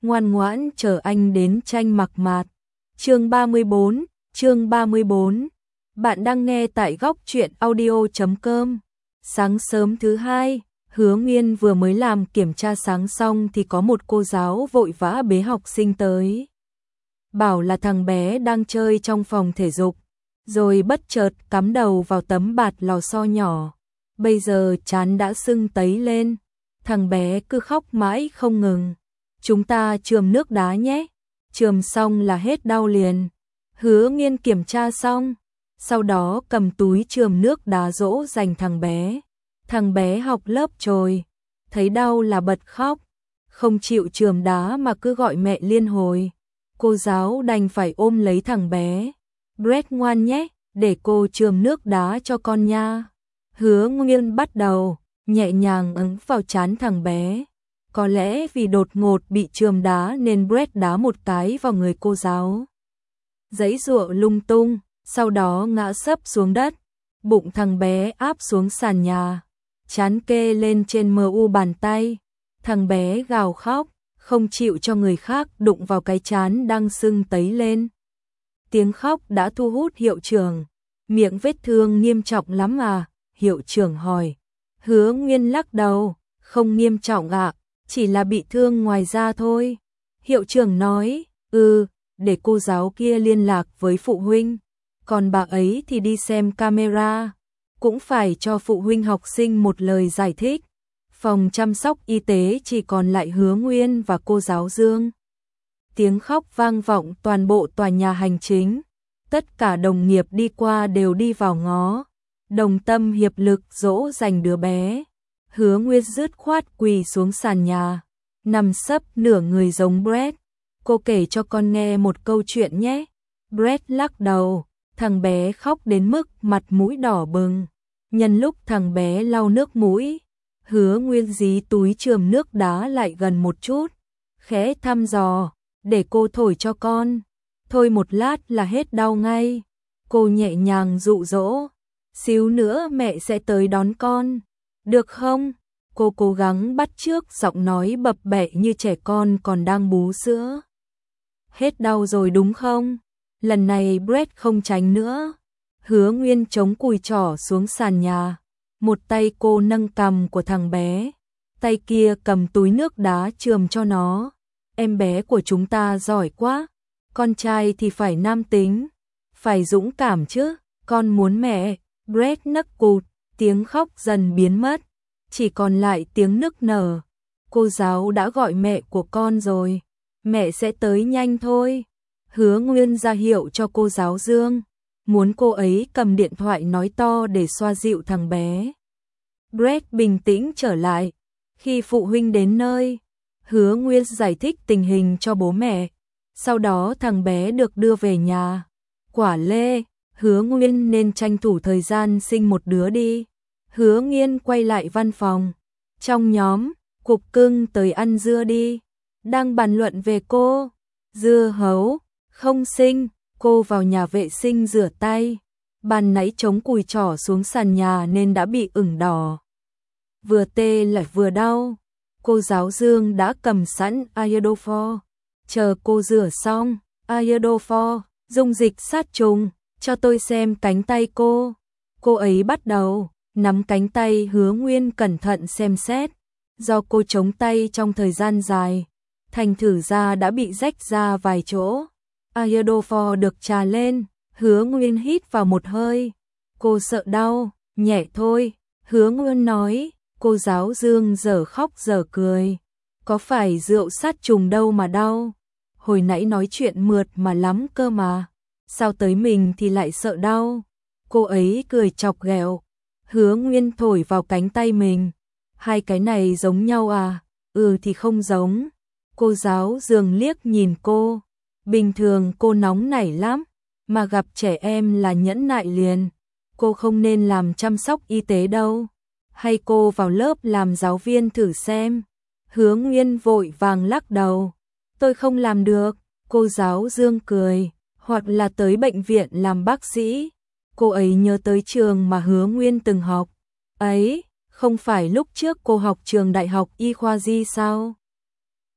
ngoan ngoãn chờ anh đến tranh mặc mạt. Chương 34. Bạn đang nghe tại góc truyện audio.com. Sáng sớm thứ hai, Hứa Nguyên vừa mới làm kiểm tra sáng xong thì có một cô giáo vội vã bế học sinh tới. Bảo là thằng bé đang chơi trong phòng thể dục, rồi bất chợt cắm đầu vào tấm bạt lò xo nhỏ. Bây giờ trán đã sưng tấy lên, thằng bé cứ khóc mãi không ngừng. Chúng ta chườm nước đá nhé, chườm xong là hết đau liền. Hứa Nghiên kiểm tra xong, sau đó cầm túi chườm nước đá dỗ dành thằng bé. Thằng bé học lớp chồi, thấy đau là bật khóc, không chịu chườm đá mà cứ gọi mẹ liên hồi. Cô giáo đành phải ôm lấy thằng bé. Brett ngoan nhé, để cô chườm nước đá cho con nha. Hứa Nghiên bắt đầu nhẹ nhàng ấn vào trán thằng bé. Có lẽ vì đột ngột bị chườm đá nên Brett đá một cái vào người cô giáo. Giãy giụa lung tung, sau đó ngã sấp xuống đất. Bụng thằng bé áp xuống sàn nhà, trán kê lên trên mu bàn tay. Thằng bé gào khóc, không chịu cho người khác đụng vào cái trán đang sưng tấy lên. Tiếng khóc đã thu hút hiệu trưởng. Miệng vết thương nghiêm trọng lắm à? Hiệu trưởng hỏi. Hứa Nguyên lắc đầu, không nghiêm trọng ạ, chỉ là bị thương ngoài da thôi. Hiệu trưởng nói, để cô giáo kia liên lạc với phụ huynh, còn bà ấy thì đi xem camera, cũng phải cho phụ huynh học sinh một lời giải thích. Phòng chăm sóc y tế chỉ còn lại Hứa Nguyên và cô giáo Dương. Tiếng khóc vang vọng toàn bộ tòa nhà hành chính. Tất cả đồng nghiệp đi qua đều đi vào ngó, đồng tâm hiệp lực dỗ dành đứa bé. Hứa Nguyên dứt khoát quỳ xuống sàn nhà, nằm sấp nửa người giống Brett. Cô kể cho con nghe một câu chuyện nhé. Brett lắc đầu, thằng bé khóc đến mức mặt mũi đỏ bừng. Nhân lúc thằng bé lau nước mũi, Hứa Nguyên dí túi chườm nước đá lại gần một chút, khẽ thăm dò, để cô thổi cho con. Thôi một lát là hết đau ngay. Cô nhẹ nhàng dụ dỗ, xíu nữa mẹ sẽ tới đón con, được không? Cô cố gắng bắt chước giọng nói bập bẹ như trẻ con còn đang bú sữa. Hết đau rồi đúng không? Lần này Brett không tránh nữa. Hứa Nguyên chống cùi trỏ xuống sàn nhà. Một tay cô nâng cằm của thằng bé, tay kia cầm túi nước đá chườm cho nó. Em bé của chúng ta giỏi quá. Con trai thì phải nam tính, phải dũng cảm chứ. Con muốn mẹ. Brett nấc cụt, tiếng khóc dần biến mất, chỉ còn lại tiếng nức nở. Cô giáo đã gọi mẹ của con rồi, mẹ sẽ tới nhanh thôi. Hứa Nguyên ra hiệu cho cô giáo Dương, muốn cô ấy cầm điện thoại nói to để xoa dịu thằng bé. Brett bình tĩnh trở lại. Khi phụ huynh đến nơi, Hứa Nguyên giải thích tình hình cho bố mẹ. Sau đó thằng bé được đưa về nhà. Quả lê, Hứa Nguyên nên tranh thủ thời gian sinh một đứa đi. Hứa Nghiên quay lại văn phòng. Trong nhóm, Cục Cưng tới ăn dưa đi. Đang bàn luận về cô. Dưa hấu, không sinh. Cô vào nhà vệ sinh rửa tay. Ban nãy chống cùi trỏ xuống sàn nhà nên đã bị ửng đỏ. Vừa tê lại vừa đau. Cô giáo Dương đã cầm sẵn iodofor. Chờ cô rửa xong, iodofor, dung dịch sát trùng, cho tôi xem cánh tay cô. Cô ấy bắt đầu nắm cánh tay Hứa Nguyên cẩn thận xem xét. Do cô chống tay trong thời gian dài, thành thử da đã bị rách ra vài chỗ. Iodofor được trà lên, Hứa Nguyên hít vào một hơi. Cô sợ đau, nhẹ thôi, Hứa Nguyên nói. Cô giáo Dương giờ khóc giờ cười. Có phải rượu sát trùng đâu mà đau. Hồi nãy nói chuyện mượt mà lắm cơ mà. Sao tới mình thì lại sợ đau. Cô ấy cười chọc ghẹo. Hứa Nguyên thổi vào cánh tay mình. Hai cái này giống nhau à? Thì không giống. Cô giáo Dương liếc nhìn cô. Bình thường cô nóng nảy lắm, mà gặp trẻ em là nhẫn nại liền. Cô không nên làm chăm sóc y tế đâu. Hay cô vào lớp làm giáo viên thử xem. Hứa Nguyên vội vàng lắc đầu. Tôi không làm được. Cô giáo Dương cười. Hoặc là tới bệnh viện làm bác sĩ. Cô ấy nhớ tới trường mà Hứa Nguyên từng học. Ấy, không phải lúc trước cô học trường Đại học Y khoa Di sao?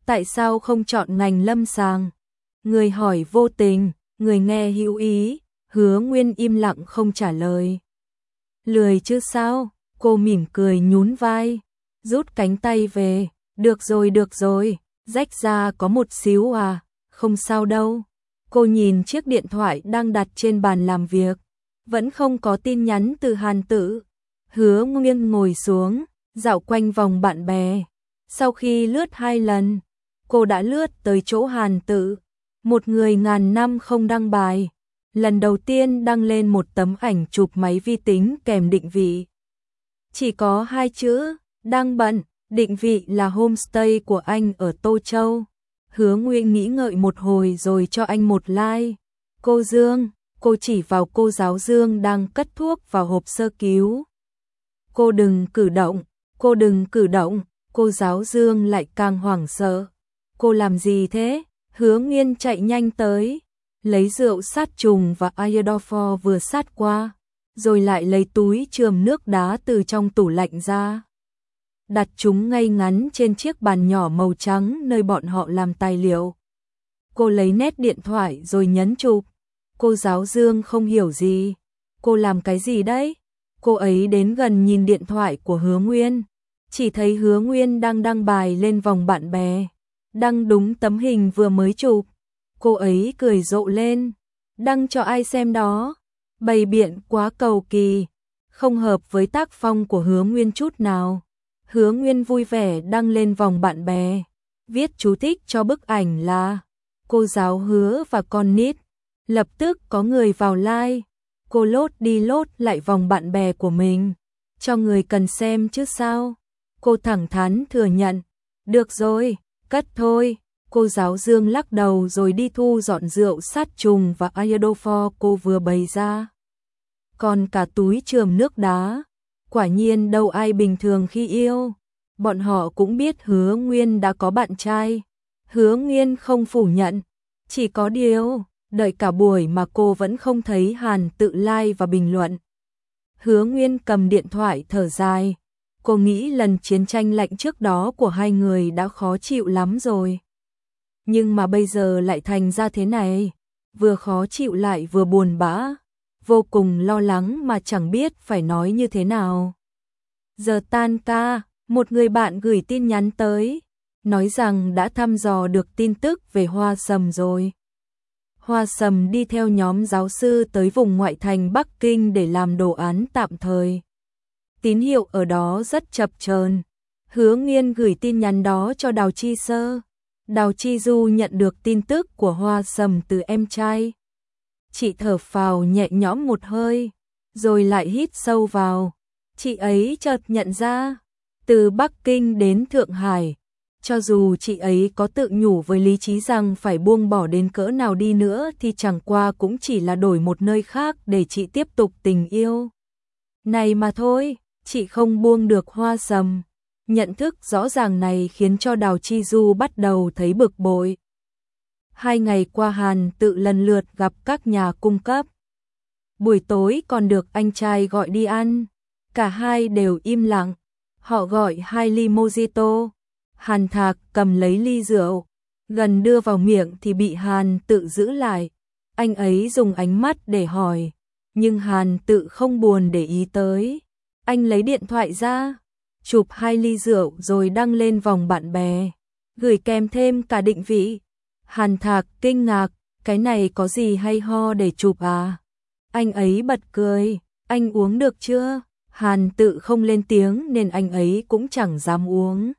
Tại sao không chọn ngành lâm sàng? Người hỏi vô tình, người nghe hữu ý, Hứa Nguyên im lặng không trả lời. Lười chứ sao? Cô mỉm cười nhún vai, rút cánh tay về. Được rồi, rách ra có một xíu à, không sao đâu. Cô nhìn chiếc điện thoại đang đặt trên bàn làm việc, vẫn không có tin nhắn từ Hàn Tự. Hứa Nguyên ngồi xuống, dạo quanh vòng bạn bè. Sau khi lướt 2 lần, cô đã lướt tới chỗ Hàn Tự, một người ngàn năm không đăng bài. Lần đầu tiên đăng lên một tấm ảnh chụp máy vi tính kèm định vị. Chỉ có 2 chữ, đang bận, định vị là homestay của anh ở Tô Châu. Hứa Nguyên nghĩ ngợi một hồi rồi cho anh một like. Cô Dương, cô chỉ vào cô giáo Dương đang cất thuốc vào hộp sơ cứu. Cô đừng cử động, cô giáo Dương lại càng hoảng sợ. Cô làm gì thế? Hứa Nguyên chạy nhanh tới, lấy rượu sát trùng và iodophor vừa sát qua, rồi lại lấy túi chườm nước đá từ trong tủ lạnh ra. Đặt chúng ngay ngắn trên chiếc bàn nhỏ màu trắng nơi bọn họ làm tài liệu. Cô lấy nét điện thoại rồi nhấn chụp. Cô giáo Dương không hiểu gì. Cô làm cái gì đấy? Cô ấy đến gần nhìn điện thoại của Hứa Nguyên, chỉ thấy Hứa Nguyên đang đăng bài lên vòng bạn bè, đăng đúng tấm hình vừa mới chụp. Cô ấy cười rộ lên, đăng cho ai xem đó, bày biện quá cầu kỳ, không hợp với tác phong của Hứa Nguyên chút nào. Hứa Nguyên vui vẻ đăng lên vòng bạn bè, viết chú thích cho bức ảnh là cô giáo Hứa và con nít. Lập tức có người vào like. Cô lốt đi lốt lại vòng bạn bè của mình, cho người cần xem chứ sao. Cô thẳng thắn thừa nhận, được rồi, cất thôi. Cô giáo Dương lắc đầu rồi đi thu dọn rượu sát trùng và iodophor cô vừa bày ra. Còn cả túi chườm nước đá. Quả nhiên đâu ai bình thường khi yêu. Bọn họ cũng biết Hứa Nguyên đã có bạn trai. Hứa Nguyên không phủ nhận. Chỉ có điều, đợi cả buổi mà cô vẫn không thấy Hàn Tự like và bình luận. Hứa Nguyên cầm điện thoại thở dài. Cô nghĩ lần chiến tranh lạnh trước đó của hai người đã khó chịu lắm rồi. Nhưng mà bây giờ lại thành ra thế này. Vừa khó chịu lại vừa buồn bã. Vô cùng lo lắng mà chẳng biết phải nói như thế nào. Giờ tan ca, một người bạn gửi tin nhắn tới, nói rằng đã thăm dò được tin tức về Hoa Sầm rồi. Hoa Sầm đi theo nhóm giáo sư tới vùng ngoại thành Bắc Kinh để làm đồ án tạm thời. Tín hiệu ở đó rất chập chờn. Hứa Nghiên gửi tin nhắn đó cho Đào Chi Sơ. Đào Chi Du nhận được tin tức của Hoa Sầm từ em trai. Chị thở phào nhẹ nhõm một hơi, rồi lại hít sâu vào. Chị ấy chợt nhận ra, từ Bắc Kinh đến Thượng Hải, cho dù chị ấy có tự nhủ với lý trí rằng phải buông bỏ đến cỡ nào đi nữa thì chẳng qua cũng chỉ là đổi một nơi khác để chị tiếp tục tình yêu này mà thôi. Chị không buông được Hoa Sầm. Nhận thức rõ ràng này khiến cho Đào Chi Du bắt đầu thấy bực bội. 2 ngày qua Hàn Tự lần lượt gặp các nhà cung cấp. Buổi tối còn được anh trai gọi đi ăn. Cả hai đều im lặng. Họ gọi 2 ly mojito. Hàn Thạc cầm lấy ly rượu, gần đưa vào miệng thì bị Hàn Tự giữ lại. Anh ấy dùng ánh mắt để hỏi, nhưng Hàn Tự không buồn để ý tới. Anh lấy điện thoại ra, chụp 2 ly rượu rồi đăng lên vòng bạn bè, gửi kèm thêm cả định vị. Hàn Thạc kinh ngạc, cái này có gì hay ho để chụp à? Anh ấy bật cười, anh uống được chưa? Hàn Tự không lên tiếng nên anh ấy cũng chẳng dám uống.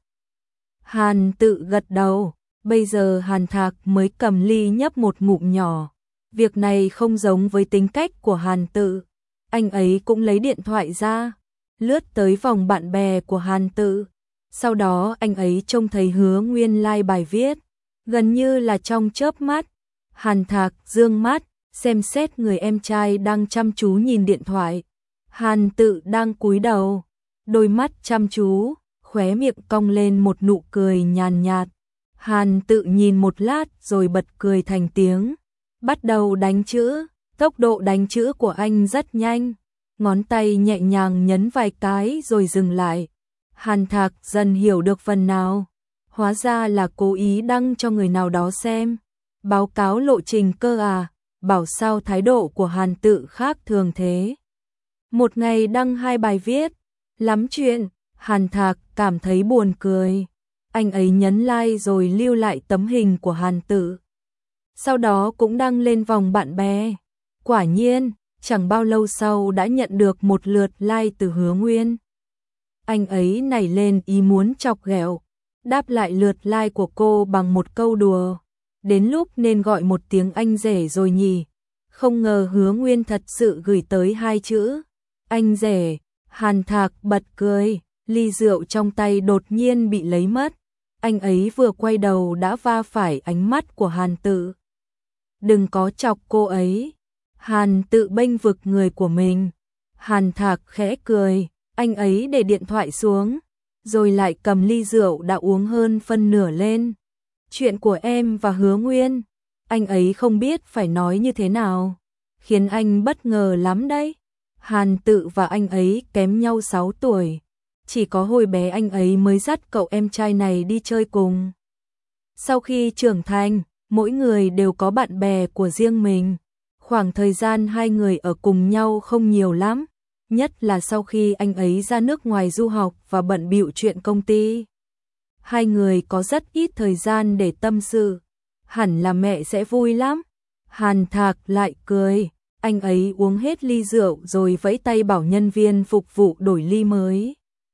Hàn Tự gật đầu, bây giờ Hàn Thạc mới cầm ly nhấp một ngụm nhỏ. Việc này không giống với tính cách của Hàn Tự. Anh ấy cũng lấy điện thoại ra, lướt tới vòng bạn bè của Hàn Tự. Sau đó anh ấy trông thấy Hứa Nguyên like bài viết. Gần như là trong chớp mắt, Hàn Thạc dương mắt, xem xét người em trai đang chăm chú nhìn điện thoại. Hàn Tự đang cúi đầu, đôi mắt chăm chú, khóe miệng cong lên một nụ cười nhàn nhạt. Hàn Tự nhìn một lát rồi bật cười thành tiếng, bắt đầu đánh chữ. Tốc độ đánh chữ của anh rất nhanh, ngón tay nhẹ nhàng nhấn vài cái rồi dừng lại. Hàn Thạc dần hiểu được phần nào. Hóa ra là cố ý đăng cho người nào đó xem. Báo cáo lộ trình cơ à, bảo sao thái độ của Hàn Tự khác thường thế. Một ngày đăng 2 bài viết, lắm chuyện, Hàn Thạc cảm thấy buồn cười. Anh ấy nhấn like rồi lưu lại tấm hình của Hàn Tự. Sau đó cũng đăng lên vòng bạn bè. Quả nhiên, chẳng bao lâu sau đã nhận được một lượt like từ Hứa Nguyên. Anh ấy nảy lên ý muốn chọc ghẹo, đáp lại lượt like của cô bằng một câu đùa. Đến lúc nên gọi một tiếng anh rể rồi nhỉ. Không ngờ Hứa Nguyên thật sự gửi tới 2 chữ anh rể. Hàn Thạc bật cười, ly rượu trong tay đột nhiên bị lấy mất. Anh ấy vừa quay đầu đã va phải ánh mắt của Hàn Tự. Đừng có chọc cô ấy. Hàn Tự bênh vực người của mình. Hàn Thạc khẽ cười, anh ấy để điện thoại xuống, rồi lại cầm ly rượu đã uống hơn phân nửa lên. Chuyện của em và Hứa Nguyên, anh ấy không biết phải nói như thế nào, khiến anh bất ngờ lắm đấy. Hàn Tự và anh ấy kém nhau 6 tuổi, chỉ có hồi bé anh ấy mới dắt cậu em trai này đi chơi cùng. Sau khi trưởng thành, mỗi người đều có bạn bè của riêng mình. Khoảng thời gian hai người ở cùng nhau không nhiều lắm, nhất là sau khi anh ấy ra nước ngoài du học và bận bịu chuyện công ty. Hai người có rất ít thời gian để tâm sự, hẳn là mẹ sẽ vui lắm. Hàn Thạc lại cười, anh ấy uống hết ly rượu rồi vẫy tay bảo nhân viên phục vụ đổi ly mới.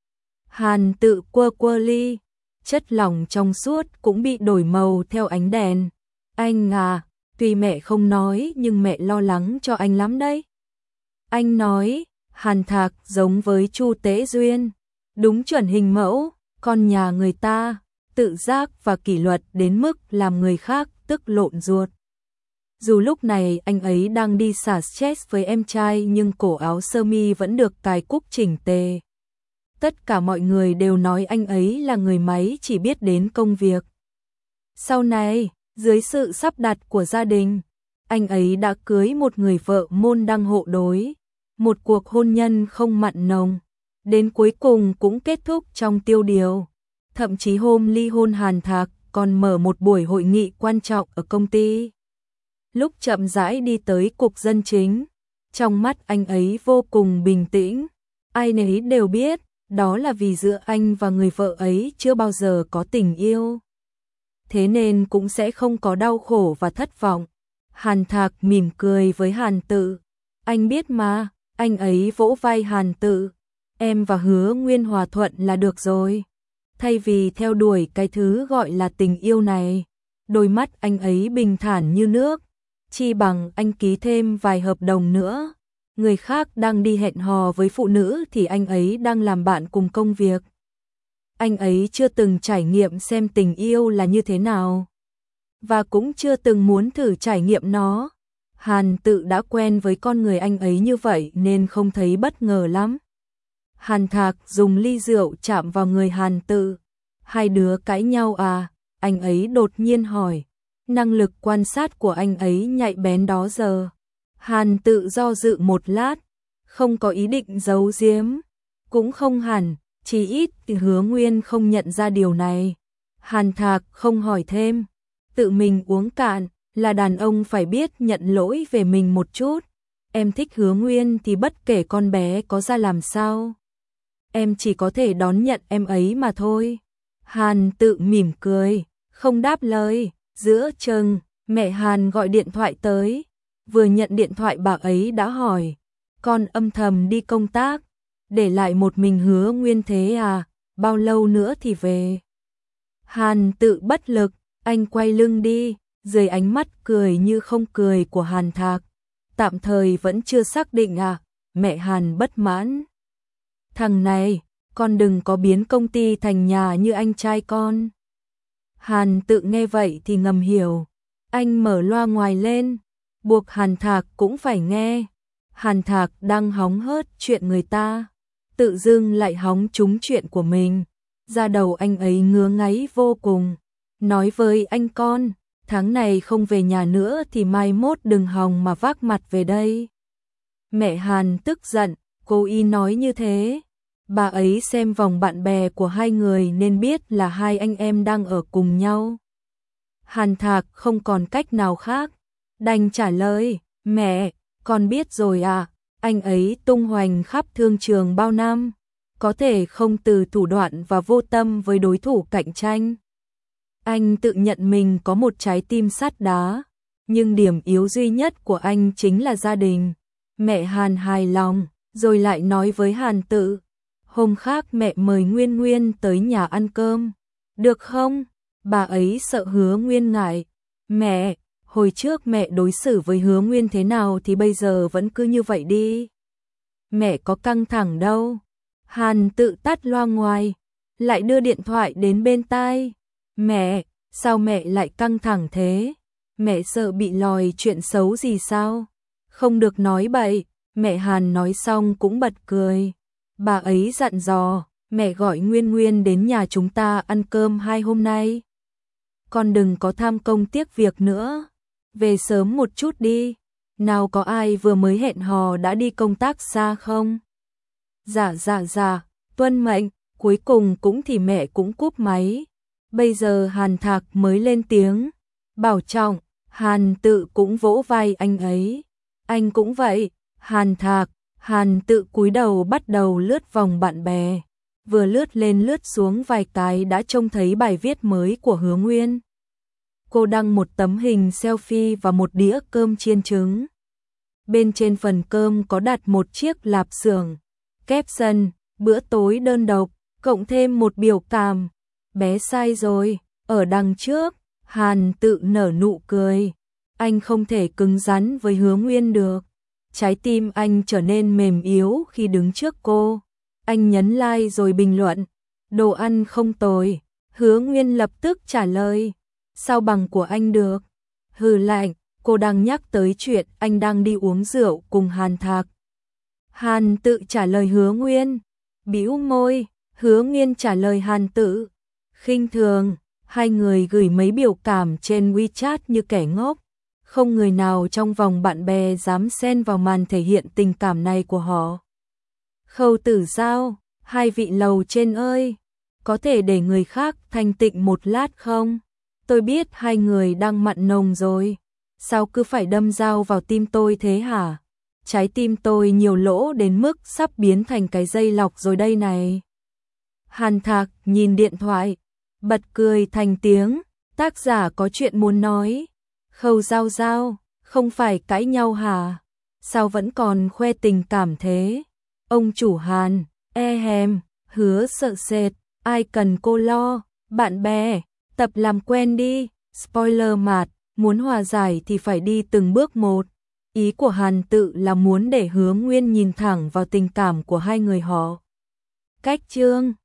Hàn Tự quơ quơ ly, chất lỏng trong suốt cũng bị đổi màu theo ánh đèn. Anh à, tuy mẹ không nói nhưng mẹ lo lắng cho anh lắm đấy. Anh nói, Hàn Thạc giống với Chu Tế Duyên, đúng chuẩn hình mẫu, con nhà người ta, tự giác và kỷ luật đến mức làm người khác tức lộn ruột. Dù lúc này anh ấy đang đi xả stress với em trai nhưng cổ áo sơ mi vẫn được cài cúc chỉnh tề. Tất cả mọi người đều nói anh ấy là người máy chỉ biết đến công việc. Sau này, dưới sự sắp đặt của gia đình, anh ấy đã cưới một người vợ môn đăng hộ đối. Một cuộc hôn nhân không mặn nồng, đến cuối cùng cũng kết thúc trong tiêu điều. Thậm chí hôm ly hôn Hàn Thạc còn mở một buổi hội nghị quan trọng ở công ty. Lúc chậm rãi đi tới cục dân chính, trong mắt anh ấy vô cùng bình tĩnh. Ai nấy đều biết, đó là vì giữa anh và người vợ ấy chưa bao giờ có tình yêu. Thế nên cũng sẽ không có đau khổ và thất vọng. Hàn Thạc mỉm cười với Hàn Tự. Anh biết mà, anh ấy vỗ vai Hàn Tự. Em và Hứa Nguyên hòa thuận là được rồi. Thay vì theo đuổi cái thứ gọi là tình yêu này, đôi mắt anh ấy bình thản như nước. Chi bằng anh ký thêm vài hợp đồng nữa. Người khác đang đi hẹn hò với phụ nữ thì anh ấy đang làm bạn cùng công việc. Anh ấy chưa từng trải nghiệm xem tình yêu là như thế nào, và cũng chưa từng muốn thử trải nghiệm nó. Hàn Tự đã quen với con người anh ấy như vậy nên không thấy bất ngờ lắm. Hàn Thạc dùng ly rượu chạm vào người Hàn Tự. Hai đứa cãi nhau à? Anh ấy đột nhiên hỏi. Năng lực quan sát của anh ấy nhạy bén đó giờ. Hàn Tự do dự một lát, không có ý định giấu giếm. Cũng không hẳn, chỉ ít thì Hứa Nguyên không nhận ra điều này. Hàn Thạc không hỏi thêm, tự mình uống cạn, là đàn ông phải biết nhận lỗi về mình một chút. Em thích Hứa Nguyên thì bất kể con bé có ra làm sao, em chỉ có thể đón nhận em ấy mà thôi. Hàn Tự mỉm cười, không đáp lời. Giữa chừng, mẹ Hàn gọi điện thoại tới. Vừa nhận điện thoại bà ấy đã hỏi, con âm thầm đi công tác, để lại một mình Hứa Nguyên thế à, bao lâu nữa thì về? Hàn Tự bất lực, anh quay lưng đi, dưới ánh mắt cười như không cười của Hàn Thạc. Tạm thời vẫn chưa xác định à? Mẹ Hàn bất mãn. Thằng này, con đừng có biến công ty thành nhà như anh trai con. Hàn Tự nghe vậy thì ngầm hiểu. Anh mở loa ngoài lên, buộc Hàn Thạc cũng phải nghe. Hàn Thạc đang hóng hớt chuyện người ta, tự dưng lại hóng trúng chuyện của mình. Da đầu anh ấy ngứa ngáy vô cùng. Nói với anh con, tháng này không về nhà nữa thì mai mốt đừng hòng mà vác mặt về đây. Mẹ Hàn tức giận, cô y nói như thế. Bà ấy xem vòng bạn bè của hai người nên biết là hai anh em đang ở cùng nhau. Hàn Thạc không còn cách nào khác, đành trả lời, mẹ, con biết rồi ạ, anh ấy tung hoành khắp thương trường bao năm, có thể không từ thủ đoạn và vô tâm với đối thủ cạnh tranh. Anh tự nhận mình có một trái tim sắt đá, nhưng điểm yếu duy nhất của anh chính là gia đình. Mẹ Hàn hài lòng, rồi lại nói với Hàn Tự, hôm khác mẹ mời Nguyên Nguyên tới nhà ăn cơm, được không? Bà ấy sợ Hứa Nguyên ngại. Mẹ, hồi trước mẹ đối xử với Hứa Nguyên thế nào thì bây giờ vẫn cứ như vậy đi. Mẹ có căng thẳng đâu. Hàn Tự tắt loa ngoài, lại đưa điện thoại đến bên tai. Mẹ, sao mẹ lại căng thẳng thế? Mẹ sợ bị lòi chuyện xấu gì sao? Không được nói bậy. Mẹ Hàn nói xong cũng bật cười. Bà ấy dặn dò, mẹ gọi Nguyên Nguyên đến nhà chúng ta ăn cơm 2 hôm nay. Con đừng có tham công tiếc việc nữa. Về sớm một chút đi. Nào có ai vừa mới hẹn hò đã đi công tác xa không? Dạ, tuân mệnh. Cuối cùng cũng thì mẹ cũng cúp máy. Bây giờ Hàn Thạc mới lên tiếng. Bảo trọng. Hàn Tự cũng vỗ vai anh ấy. Anh cũng vậy. Hàn Thạc. Hàn Tự cúi đầu bắt đầu lướt vòng bạn bè. Vừa lướt lên lướt xuống vài cái đã trông thấy bài viết mới của Hứa Nguyên. Cô đăng một tấm hình selfie và một đĩa cơm chiên trứng. Bên trên phần cơm có đặt một chiếc lạp xưởng. Caption, bữa tối đơn độc, cộng thêm một biểu cảm. Bé sai rồi, ở đằng trước, Hàn Tự nở nụ cười. Anh không thể cứng rắn với Hứa Nguyên được. Trái tim anh trở nên mềm yếu khi đứng trước cô. Anh nhấn like rồi bình luận. Đồ ăn không tồi. Hứa Nguyên lập tức trả lời. Sao bằng của anh được? Hừ lạnh, cô đang nhắc tới chuyện anh đang đi uống rượu cùng Hàn Thạc. Hàn Tự trả lời Hứa Nguyên. Bĩu môi, Hứa Nguyên trả lời Hàn Tự. Khinh thường, hai người gửi mấy biểu cảm trên WeChat như kẻ ngốc. Không người nào trong vòng bạn bè dám xen vào màn thể hiện tình cảm này của họ. Khâu Tử Giao, hai vị lầu trên ơi, có thể để người khác thanh tịnh một lát không? Tôi biết hai người đang mặn nồng rồi. Sao cứ phải đâm dao vào tim tôi thế hả? Trái tim tôi nhiều lỗ đến mức sắp biến thành cái dây lọc rồi đây này. Hàn Thạc nhìn điện thoại, bật cười thành tiếng, tác giả có chuyện muốn nói. Khâu Giao Giao, không phải cãi nhau hả? Sao vẫn còn khoe tình cảm thế? Ông chủ Hàn, Hứa sợ sệt, ai cần cô lo, bạn bè, tập làm quen đi, spoiler mạt, muốn hòa giải thì phải đi từng bước một. Ý của Hàn Tự là muốn để Hứa Nguyên nhìn thẳng vào tình cảm của hai người họ. Cách chương